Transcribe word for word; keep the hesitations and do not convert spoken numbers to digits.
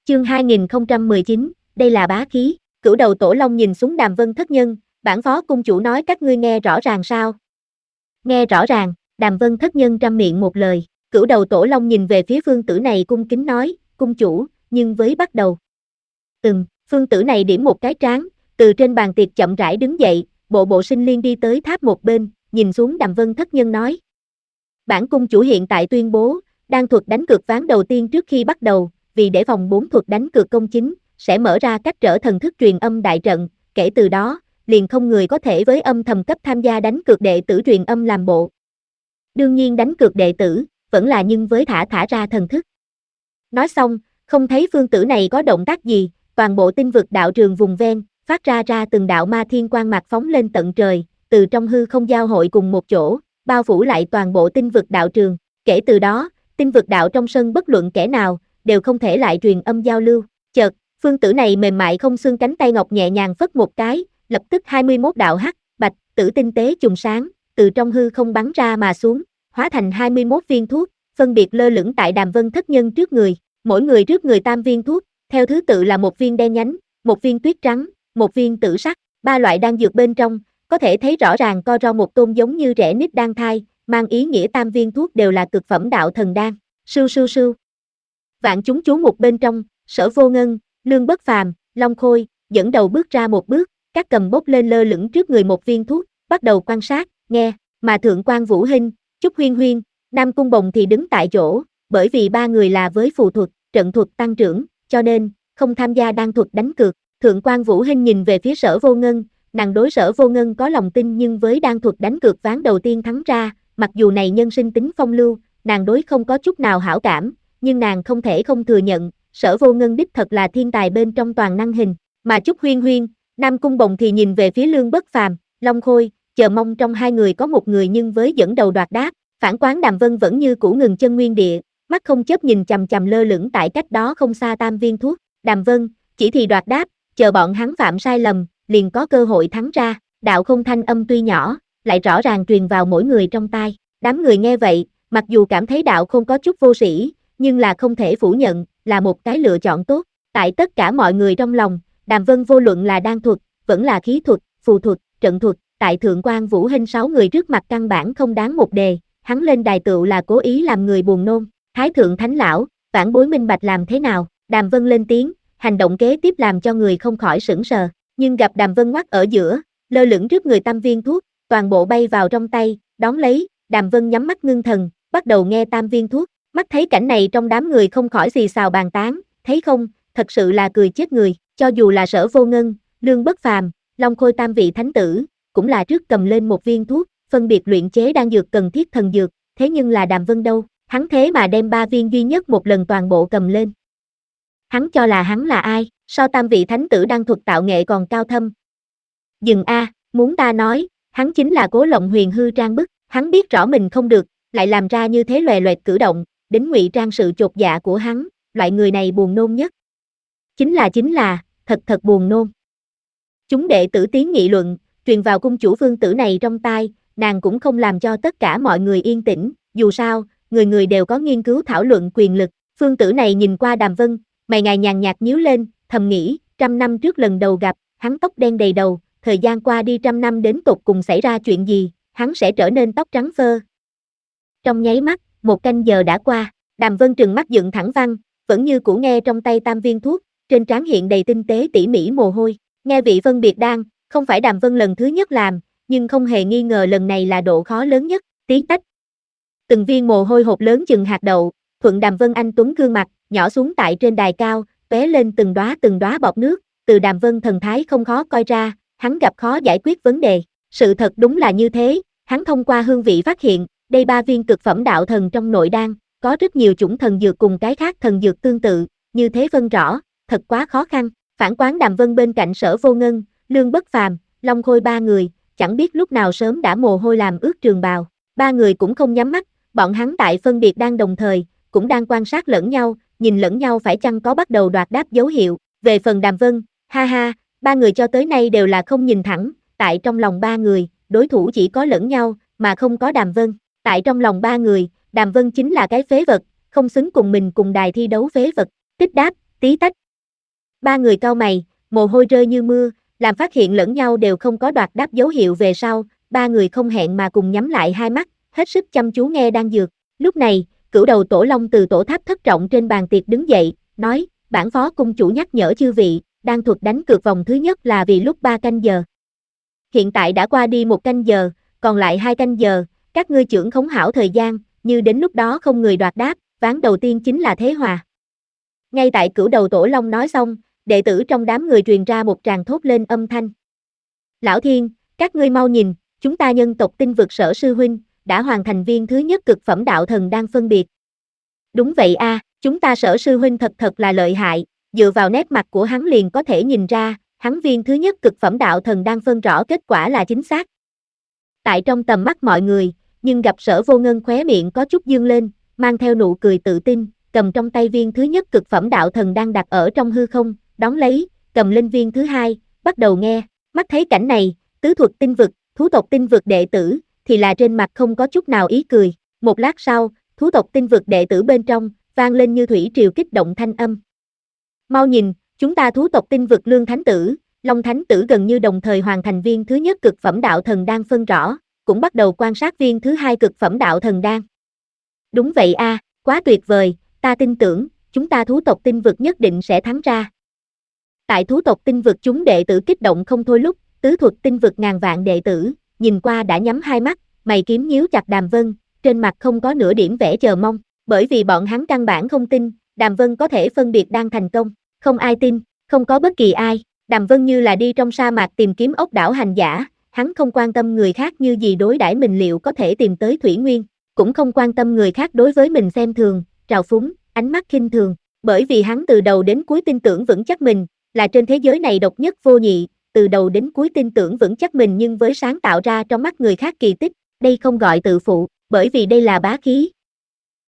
Chương hai nghìn không trăm mười chín, đây là bá khí. Cửu đầu tổ long nhìn xuống Đàm Vân thất nhân, bản phó cung chủ nói các ngươi nghe rõ ràng sao? Nghe rõ ràng, Đàm Vân thất nhân trăm miệng một lời. Cửu đầu tổ long nhìn về phía phương tử này cung kính nói, cung chủ, nhưng với bắt đầu. Ừm, phương tử này điểm một cái trán, từ trên bàn tiệc chậm rãi đứng dậy, bộ bộ sinh liên đi tới tháp một bên, nhìn xuống Đàm Vân thất nhân nói. Bản cung chủ hiện tại tuyên bố, đang thuật đánh cược ván đầu tiên trước khi bắt đầu, vì để phòng bốn thuật đánh cược công chính, sẽ mở ra cách trở thần thức truyền âm đại trận, kể từ đó, liền không người có thể với âm thầm cấp tham gia đánh cược đệ tử truyền âm làm bộ. Đương nhiên đánh cược đệ tử, vẫn là nhưng với thả thả ra thần thức. Nói xong, không thấy phương tử này có động tác gì, toàn bộ tinh vực đạo trường vùng ven, phát ra ra từng đạo ma thiên quang mạc phóng lên tận trời, từ trong hư không giao hội cùng một chỗ, bao phủ lại toàn bộ tinh vực đạo trường, kể từ đó, tinh vực đạo trong sân bất luận kẻ nào, đều không thể lại truyền âm giao lưu. Chợt, phương tử này mềm mại không xương cánh tay ngọc nhẹ nhàng phất một cái, lập tức hai mươi mốt đạo hắc, bạch, tử tinh tế trùng sáng, từ trong hư không bắn ra mà xuống, hóa thành hai mươi mốt viên thuốc, phân biệt lơ lửng tại Đàm Vân thất nhân trước người, mỗi người trước người tam viên thuốc, theo thứ tự là một viên đen nhánh, một viên tuyết trắng, một viên tử sắc, ba loại đan dược bên trong, có thể thấy rõ ràng co ro một tôn giống như rễ nít đan thai, mang ý nghĩa tam viên thuốc đều là cực phẩm đạo thần đan. Sưu sưu sưu. Vạn chúng chú mục bên trong, Sở Vô Ngân, Lương Bất Phàm, Long Khôi, dẫn đầu bước ra một bước, các cầm bốc lên lơ lửng trước người một viên thuốc, bắt đầu quan sát, nghe, mà Thượng quan Vũ Hinh, Trúc Huyên Huyên, Nam Cung Bồng thì đứng tại chỗ, bởi vì ba người là với phù thuật, trận thuật tăng trưởng, cho nên, không tham gia đan thuật đánh cược. Thượng quan Vũ Hinh nhìn về phía Sở Vô Ngân, nàng đối Sở Vô Ngân có lòng tin nhưng với đan thuật đánh cược ván đầu tiên thắng ra, mặc dù này nhân sinh tính phong lưu, nàng đối không có chút nào hảo cảm, nhưng nàng không thể không thừa nhận, Sở Vô Ngân đích thật là thiên tài bên trong toàn năng hình, mà Trúc Huyên Huyên, Nam Cung Bồng thì nhìn về phía Lương Bất Phàm, Long Khôi, chờ mong trong hai người có một người nhưng với dẫn đầu đoạt đáp, phản quán Đàm Vân vẫn như cũ ngừng chân nguyên địa, mắt không chớp nhìn chằm chằm lơ lửng tại cách đó không xa tam viên thuốc, Đàm Vân, chỉ thì đoạt đáp, chờ bọn hắn phạm sai lầm, liền có cơ hội thắng ra, đạo không thanh âm tuy nhỏ, lại rõ ràng truyền vào mỗi người trong tai, đám người nghe vậy, mặc dù cảm thấy đạo không có chút vô sĩ, nhưng là không thể phủ nhận, là một cái lựa chọn tốt, tại tất cả mọi người trong lòng, Đàm Vân vô luận là đan thuật, vẫn là khí thuật, phù thuật, trận thuật, tại Thượng quan Vũ Hinh sáu người trước mặt căn bản không đáng một đề, hắn lên đài tựu là cố ý làm người buồn nôn, Thái Thượng Thánh Lão, vãn bối minh bạch làm thế nào, Đàm Vân lên tiếng, hành động kế tiếp làm cho người không khỏi sững sờ, nhưng gặp Đàm Vân ngoắc ở giữa, lơ lửng trước người tam viên thuốc, toàn bộ bay vào trong tay, đón lấy, Đàm Vân nhắm mắt ngưng thần, bắt đầu nghe tam viên thuốc, mắt thấy cảnh này trong đám người không khỏi xì xào bàn tán, thấy không, thật sự là cười chết người, cho dù là Sở Vô Ngân, Lương Bất Phàm, Long Khôi tam vị thánh tử, cũng là trước cầm lên một viên thuốc, phân biệt luyện chế đan dược cần thiết thần dược, thế nhưng là Đàm Vân đâu, hắn thế mà đem ba viên duy nhất một lần toàn bộ cầm lên. Hắn cho là hắn là ai, so tam vị thánh tử đan thuật tạo nghệ còn cao thâm. Dừng a, muốn ta nói, hắn chính là Cố Lộng Huyền hư trang bức, hắn biết rõ mình không được, lại làm ra như thế loè loẹt cử động, đến ngụy trang sự chột dạ của hắn, loại người này buồn nôn nhất. Chính là chính là, thật thật buồn nôn. Chúng đệ tử tiếng nghị luận, truyền vào cung chủ phương tử này trong tai, nàng cũng không làm cho tất cả mọi người yên tĩnh, dù sao, người người đều có nghiên cứu thảo luận quyền lực, phương tử này nhìn qua Đàm Vân, mày ngài nhàn nhạt nhíu lên, thầm nghĩ, trăm năm trước lần đầu gặp, hắn tóc đen đầy đầu, thời gian qua đi trăm năm đến tột cùng xảy ra chuyện gì, hắn sẽ trở nên tóc trắng phơ. Trong nháy mắt, một canh giờ đã qua, Đàm Vân trừng mắt dựng thẳng văn, vẫn như cũ nghe trong tay tam viên thuốc, trên trán hiện đầy tinh tế tỉ mỉ mồ hôi, nghe vị phân biệt đan, không phải Đàm Vân lần thứ nhất làm, nhưng không hề nghi ngờ lần này là độ khó lớn nhất, tí tách. Từng viên mồ hôi hột lớn chừng hạt đậu, thuận Đàm Vân anh tuấn gương mặt, nhỏ xuống tại trên đài cao, tóe lên từng đóa từng đóa bọt nước, từ Đàm Vân thần thái không khó coi ra, hắn gặp khó giải quyết vấn đề, sự thật đúng là như thế, hắn thông qua hương vị phát hiện, đây ba viên cực phẩm đạo thần trong nội đan, có rất nhiều chủng thần dược cùng cái khác thần dược tương tự, như thế phân rõ, thật quá khó khăn, phản quán Đàm Vân bên cạnh Sở Vô Ngân, Lương Bất Phàm, Long Khôi ba người, chẳng biết lúc nào sớm đã mồ hôi làm ướt trường bào, ba người cũng không nhắm mắt, bọn hắn tại phân biệt đang đồng thời, cũng đang quan sát lẫn nhau, nhìn lẫn nhau phải chăng có bắt đầu đoạt đáp dấu hiệu, về phần Đàm Vân, ha ha, ba người cho tới nay đều là không nhìn thẳng, tại trong lòng ba người, đối thủ chỉ có lẫn nhau, mà không có Đàm Vân, tại trong lòng ba người, Đàm Vân chính là cái phế vật, không xứng cùng mình cùng đài thi đấu phế vật, tích đáp, Tí tách. Ba người cau mày, mồ hôi rơi như mưa, làm phát hiện lẫn nhau đều không có đoạt đáp dấu hiệu về sau, ba người không hẹn mà cùng nhắm lại hai mắt, hết sức chăm chú nghe đan dược. Lúc này, cửu đầu tổ long từ tổ tháp thất trọng trên bàn tiệc đứng dậy, nói, bản phó cung chủ nhắc nhở chư vị, đan thuật đánh cược vòng thứ nhất là vì lúc ba canh giờ. Hiện tại đã qua đi một canh giờ, còn lại hai canh giờ, các ngươi trưởng khống hảo thời gian, như đến lúc đó không người đoạt đáp, ván đầu tiên chính là thế hòa. Ngay tại cửu đầu tổ long nói xong, đệ tử trong đám người truyền ra một tràng thốt lên âm thanh. Lão Thiên, các ngươi mau nhìn, chúng ta nhân tộc tinh vực sở sư huynh, đã hoàn thành viên thứ nhất cực phẩm đạo thần đang phân biệt. Đúng vậy a, à, chúng ta sở sư huynh thật thật là lợi hại, dựa vào nét mặt của hắn liền có thể nhìn ra, hắn viên thứ nhất cực phẩm đạo thần đang phân rõ kết quả là chính xác. Tại trong tầm mắt mọi người, nhưng gặp Sở Vô Ngân khóe miệng có chút dương lên, mang theo nụ cười tự tin, cầm trong tay viên thứ nhất cực phẩm đạo thần đang đặt ở trong hư không, đón lấy, cầm lên viên thứ hai, bắt đầu nghe. Mắt thấy cảnh này, tứ thuật tinh vực, thú tộc tinh vực đệ tử, thì là trên mặt không có chút nào ý cười. Một lát sau, thú tộc tinh vực đệ tử bên trong, vang lên như thủy triều kích động thanh âm. Mau nhìn, chúng ta thú tộc tinh vực Lương Thánh Tử, Long Thánh Tử gần như đồng thời hoàn thành viên thứ nhất cực phẩm đạo thần đang phân rõ, cũng bắt đầu quan sát viên thứ hai cực phẩm đạo thần đan. Đúng vậy a, à, quá tuyệt vời, ta tin tưởng, chúng ta thú tộc tinh vực nhất định sẽ thắng ra. Tại thú tộc tinh vực chúng đệ tử kích động không thôi lúc, tứ thuật tinh vực ngàn vạn đệ tử, nhìn qua đã nhắm hai mắt, mày kiếm nhíu chặt Đàm Vân, trên mặt không có nửa điểm vẻ chờ mong, bởi vì bọn hắn căn bản không tin, Đàm Vân có thể phân biệt đan thành công, không ai tin, không có bất kỳ ai. Đàm Vân như là đi trong sa mạc tìm kiếm ốc đảo hành giả, hắn không quan tâm người khác như gì đối đãi mình liệu có thể tìm tới thủy nguyên, cũng không quan tâm người khác đối với mình xem thường, trào phúng, ánh mắt khinh thường, bởi vì hắn từ đầu đến cuối tin tưởng vững chắc mình, là trên thế giới này độc nhất vô nhị, từ đầu đến cuối tin tưởng vững chắc mình nhưng với sáng tạo ra trong mắt người khác kỳ tích, đây không gọi tự phụ, bởi vì đây là bá khí,